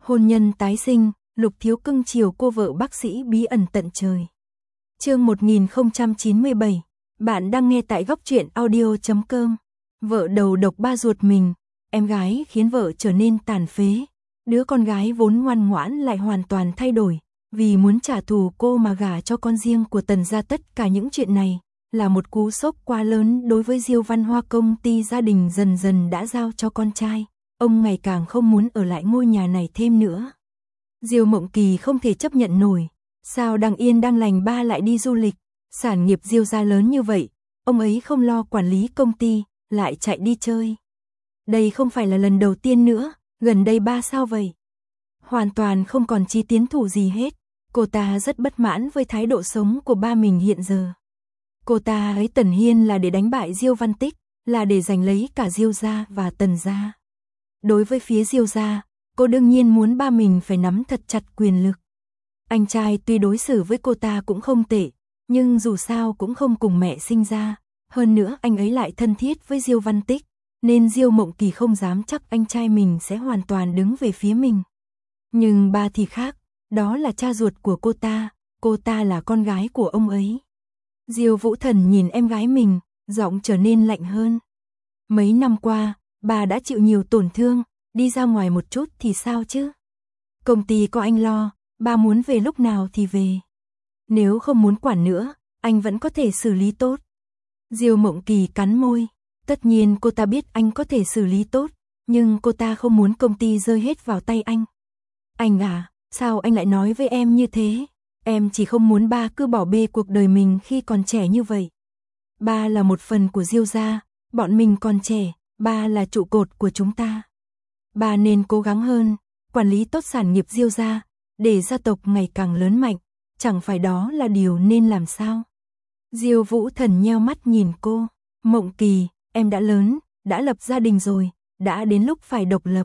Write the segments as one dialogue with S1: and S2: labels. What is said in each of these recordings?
S1: Hôn nhân tái sinh, Lục Thiếu cưng chiều cô vợ bác sĩ bí ẩn tận trời. Chương 1097, bạn đang nghe tại góc truyện audio.com. Vợ đầu độc ba ruột mình, em gái khiến vợ trở nên tàn phế. Đứa con gái vốn ngoan ngoãn lại hoàn toàn thay đổi, vì muốn trả thù cô mà gả cho con riêng của Tần gia. Tất cả những chuyện này là một cú sốc quá lớn đối với Diêu Văn Hoa. Công ty gia đình dần dần đã giao cho con trai, ông ngày càng không muốn ở lại ngôi nhà này thêm nữa. Diêu Mộng Kỳ không thể chấp nhận nổi, sao đang yên đang lành ba lại đi du lịch, sản nghiệp Diêu gia lớn như vậy, ông ấy không lo quản lý công ty, lại chạy đi chơi. Đây không phải là lần đầu tiên nữa, gần đây ba sao vậy? Hoàn toàn không còn chí tiến thủ gì hết, cô ta rất bất mãn với thái độ sống của ba mình hiện giờ. Cô ta ấy Tần Hiên là để đánh bại Diêu Văn Tích, là để giành lấy cả Diêu gia và Tần gia. Đối với phía Diêu gia, cô đương nhiên muốn ba mình phải nắm thật chặt quyền lực. Anh trai tuy đối xử với cô ta cũng không tệ, nhưng dù sao cũng không cùng mẹ sinh ra, hơn nữa anh ấy lại thân thiết với Diêu Văn Tích, nên Diêu Mộng Kỳ không dám chắc anh trai mình sẽ hoàn toàn đứng về phía mình. Nhưng ba thì khác, đó là cha ruột của cô ta là con gái của ông ấy. Diêu Vũ Thần nhìn em gái mình, giọng trở nên lạnh hơn. Mấy năm qua, bà đã chịu nhiều tổn thương, đi ra ngoài một chút thì sao chứ? Công ty có anh lo, bà muốn về lúc nào thì về. Nếu không muốn quản nữa, anh vẫn có thể xử lý tốt. Diêu Mộng Kỳ cắn môi, tất nhiên cô ta biết anh có thể xử lý tốt, nhưng cô ta không muốn công ty rơi hết vào tay anh. Anh à, sao anh lại nói với em như thế? Em chỉ không muốn ba cứ bỏ bê cuộc đời mình khi còn trẻ như vậy. Ba là một phần của Diêu gia, bọn mình còn trẻ, ba là trụ cột của chúng ta. Ba nên cố gắng hơn, quản lý tốt sản nghiệp Diêu gia, để gia tộc ngày càng lớn mạnh, chẳng phải đó là điều nên làm sao? Diêu Vũ Thần nheo mắt nhìn cô, Mộng Kỳ, em đã lớn, đã lập gia đình rồi, đã đến lúc phải độc lập.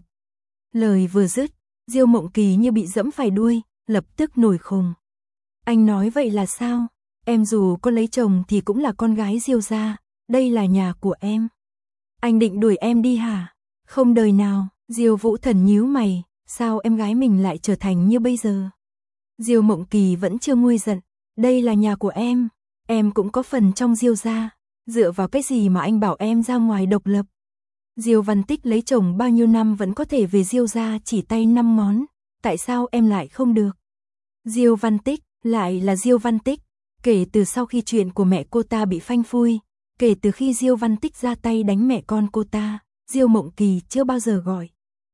S1: Lời vừa dứt, Diêu Mộng Kỳ như bị dẫm phải đuôi, lập tức nổi khùng. Anh nói vậy là sao? Em dù có lấy chồng thì cũng là con gái Diêu gia, đây là nhà của em. Anh định đuổi em đi hả? Không đời nào. Diêu Vũ Thần nhíu mày, sao em gái mình lại trở thành như bây giờ? Diêu Mộng Kỳ vẫn chưa nguôi giận, đây là nhà của em cũng có phần trong Diêu gia, dựa vào cái gì mà anh bảo em ra ngoài độc lập? Diêu Văn Tích lấy chồng bao nhiêu năm vẫn có thể về Diêu gia chỉ tay 5 ngón, tại sao em lại không được? Diêu Văn Tích, lại là Diêu Văn Tích, kể từ sau khi chuyện của mẹ cô ta bị phanh phui, kể từ khi Diêu Văn Tích ra tay đánh mẹ con cô ta, Diêu Mộng Kỳ chưa bao giờ gọi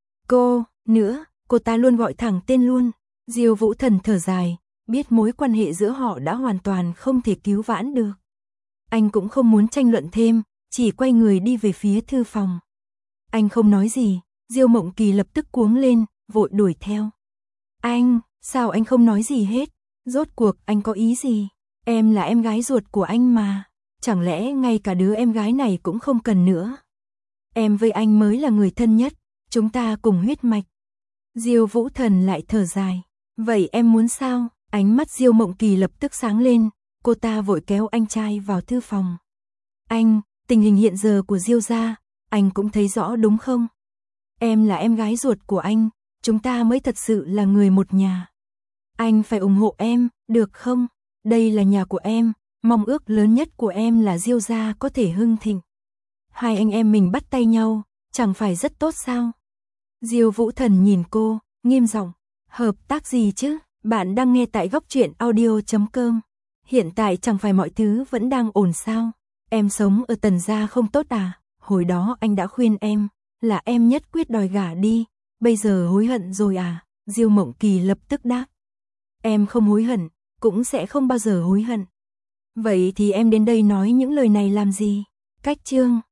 S1: cô nữa, cô ta luôn gọi thẳng tên luôn. Diêu Vũ Thần thở dài, biết mối quan hệ giữa họ đã hoàn toàn không thể cứu vãn được. Anh cũng không muốn tranh luận thêm, chỉ quay người đi về phía thư phòng. Anh không nói gì, Diêu Mộng Kỳ lập tức cuống lên, vội đuổi theo. Anh, sao anh không nói gì hết? Rốt cuộc anh có ý gì? Em là em gái ruột của anh mà, chẳng lẽ ngay cả đứa em gái này cũng không cần nữa? Em với anh mới là người thân nhất, chúng ta cùng huyết mạch. Diêu Vũ Thần lại thở dài. Vậy em muốn sao? Ánh mắt Diêu Mộng Kỳ lập tức sáng lên, cô ta vội kéo anh trai vào thư phòng. Anh, tình hình hiện giờ của Diêu gia, anh cũng thấy rõ đúng không? Em là em gái ruột của anh, chúng ta mới thật sự là người một nhà. Anh phải ủng hộ em, được không? Đây là nhà của em, mong ước lớn nhất của em là Diêu gia có thể hưng thịnh. Hai anh em mình bắt tay nhau, chẳng phải rất tốt sao? Diêu Vũ Thần nhìn cô, nghiêm giọng, hợp tác gì chứ? Bạn đang nghe tại góc truyện audio.com. Hiện tại chẳng phải mọi thứ vẫn đang ổn sao? Em sống ở Tần gia không tốt à? Hồi đó anh đã khuyên em, là em nhất quyết đòi gả đi, bây giờ hối hận rồi à? Diêu Mộng Kỳ lập tức đáp. Em không hối hận, cũng sẽ không bao giờ hối hận. Vậy thì em đến đây nói những lời này làm gì? Cách chương